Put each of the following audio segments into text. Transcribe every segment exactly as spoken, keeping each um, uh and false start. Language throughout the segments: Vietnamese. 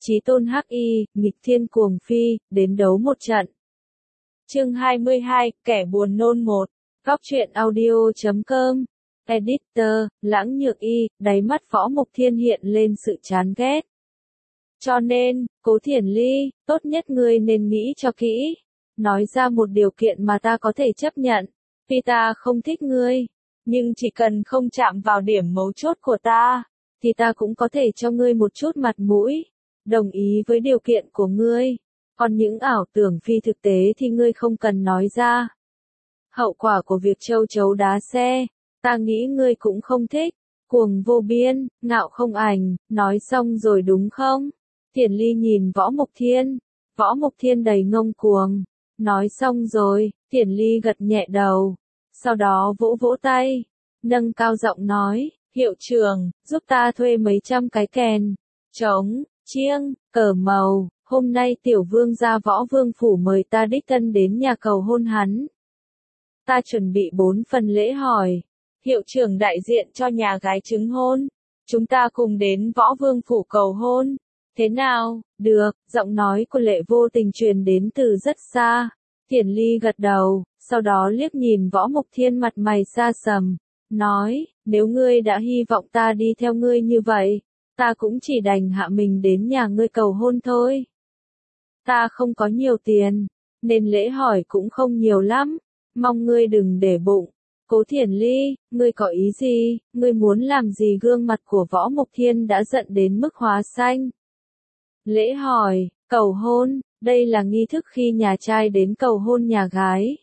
Chí tôn hắc y, nghịch thiên cuồng phi, đến đấu một trận. Chương hai mươi hai, kẻ buồn nôn một. Góc truyện audio chấm com. Editor, Lãng Nhược Y, đáy mắt Võ Mục Thiên hiện lên sự chán ghét. Cho nên, Cố Thiển Ly, tốt nhất ngươi nên nghĩ cho kỹ. Nói ra một điều kiện mà ta có thể chấp nhận. Vì ta không thích ngươi, nhưng chỉ cần không chạm vào điểm mấu chốt của ta, thì ta cũng có thể cho ngươi một chút mặt mũi. Đồng ý với điều kiện của ngươi. Còn những ảo tưởng phi thực tế thì ngươi không cần nói ra. Hậu quả của việc châu chấu đá xe, ta nghĩ ngươi cũng không thích. Cuồng vô biên, ngạo không ảnh, nói xong rồi đúng không? Thiển Ly nhìn Võ Mục Thiên. Võ Mục Thiên đầy ngông cuồng. Nói xong rồi, Thiển Ly gật nhẹ đầu. Sau đó vỗ vỗ tay. Nâng cao giọng nói, hiệu trưởng, giúp ta thuê mấy trăm cái kèn, trống, chiêng, cờ màu. Hôm nay tiểu vương gia Võ Vương Phủ mời ta đích thân đến nhà cầu hôn hắn. Ta chuẩn bị bốn phần lễ hỏi. Hiệu trưởng đại diện cho nhà gái chứng hôn. Chúng ta cùng đến Võ Vương Phủ cầu hôn. Thế nào? Được, giọng nói của Lệ Vô Tình truyền đến từ rất xa. Thiển Ly gật đầu, sau đó liếc nhìn Võ Mục Thiên mặt mày xa sầm. Nói, nếu ngươi đã hy vọng ta đi theo ngươi như vậy, ta cũng chỉ đành hạ mình đến nhà ngươi cầu hôn thôi. Ta không có nhiều tiền, nên lễ hỏi cũng không nhiều lắm, mong ngươi đừng để bụng. Cố Thiển Ly, ngươi có ý gì, ngươi muốn làm gì? Gương mặt của Võ Mục Thiên đã giận đến mức hóa xanh. Lễ hỏi, cầu hôn, đây là nghi thức khi nhà trai đến cầu hôn nhà gái.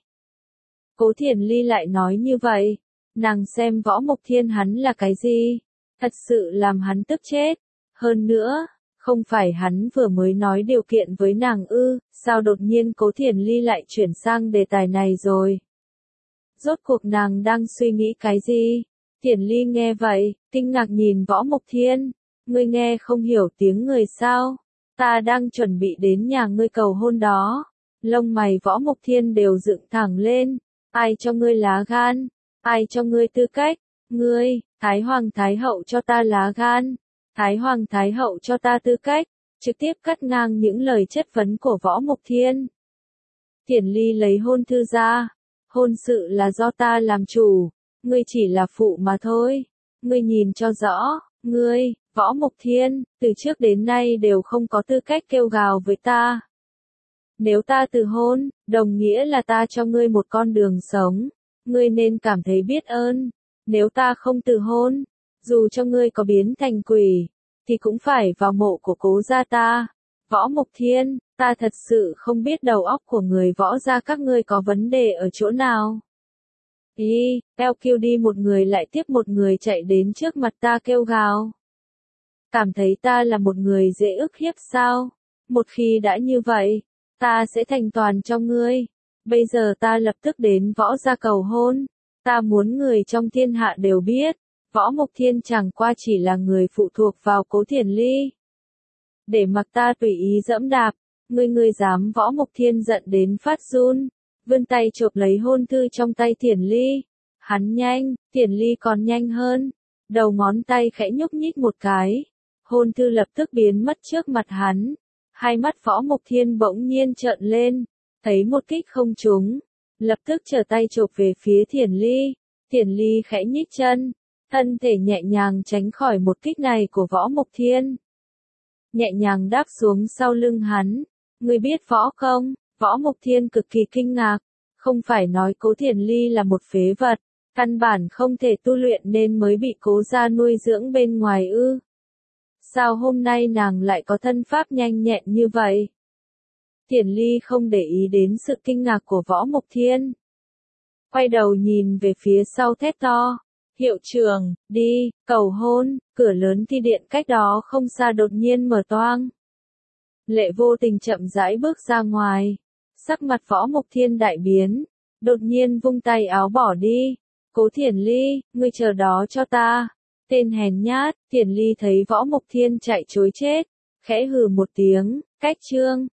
Cố Thiển Ly lại nói như vậy, nàng xem Võ Mục Thiên hắn là cái gì, thật sự làm hắn tức chết. Hơn nữa, không phải hắn vừa mới nói điều kiện với nàng ư, sao đột nhiên Cố Thiển Ly lại chuyển sang đề tài này rồi? Rốt cuộc nàng đang suy nghĩ cái gì? Thiển Ly nghe vậy, kinh ngạc nhìn Võ Mục Thiên. Ngươi nghe không hiểu tiếng người sao? Ta đang chuẩn bị đến nhà ngươi cầu hôn đó. Lông mày Võ Mục Thiên đều dựng thẳng lên. Ai cho ngươi lá gan? Ai cho ngươi tư cách? Ngươi, Thái Hoàng Thái Hậu cho ta lá gan. Thái Hoàng Thái Hậu cho ta tư cách. Trực tiếp cắt ngang những lời chất vấn của Võ Mục Thiên. Thiển Ly lấy hôn thư ra. Hôn sự là do ta làm chủ. Ngươi chỉ là phụ mà thôi. Ngươi nhìn cho rõ. Ngươi, Võ Mục Thiên, từ trước đến nay đều không có tư cách kêu gào với ta. Nếu ta từ hôn, đồng nghĩa là ta cho ngươi một con đường sống. Ngươi nên cảm thấy biết ơn. Nếu ta không từ hôn, dù cho ngươi có biến thành quỷ, thì cũng phải vào mộ của Cố gia ta. Võ Mục Thiên, ta thật sự không biết đầu óc của người Võ gia các ngươi có vấn đề ở chỗ nào. Ý, eo kêu đi một người lại tiếp một người chạy đến trước mặt ta kêu gào. Cảm thấy ta là một người dễ ức hiếp sao? Một khi đã như vậy, ta sẽ thành toàn cho ngươi. Bây giờ ta lập tức đến Võ gia cầu hôn. Ta muốn người trong thiên hạ đều biết, Võ Mục Thiên chẳng qua chỉ là người phụ thuộc vào Cố Thiển Ly. Để mặc ta tùy ý dẫm đạp, ngươi ngươi dám? Võ Mục Thiên giận đến phát run, vươn tay chộp lấy hôn thư trong tay Thiển Ly. Hắn nhanh, Thiển Ly còn nhanh hơn. Đầu ngón tay khẽ nhúc nhích một cái. Hôn thư lập tức biến mất trước mặt hắn. Hai mắt Võ Mục Thiên bỗng nhiên trợn lên, thấy một kích không trúng. Lập tức trở tay chộp về phía Thiển Ly. Thiển Ly khẽ nhích chân, thân thể nhẹ nhàng tránh khỏi một kích này của Võ Mục Thiên. Nhẹ nhàng đáp xuống sau lưng hắn. Ngươi biết võ không? Võ Mục Thiên cực kỳ kinh ngạc. Không phải nói Cố Thiển Ly là một phế vật, căn bản không thể tu luyện nên mới bị Cố gia nuôi dưỡng bên ngoài ư? Sao hôm nay nàng lại có thân pháp nhanh nhẹn như vậy? Thiển Ly không để ý đến sự kinh ngạc của Võ Mục Thiên. Quay đầu nhìn về phía sau thét to. Hiệu trưởng, đi, cầu hôn. Cửa lớn thi điện cách đó không xa đột nhiên mở toang. Lệ Vô Tình chậm rãi bước ra ngoài. Sắc mặt Võ Mục Thiên đại biến. Đột nhiên vung tay áo bỏ đi. Cố Thiển Ly, ngươi chờ đó cho ta. Tên hèn nhát. Thiển Ly thấy Võ Mục Thiên chạy trối chết, khẽ hừ một tiếng. Cách trương,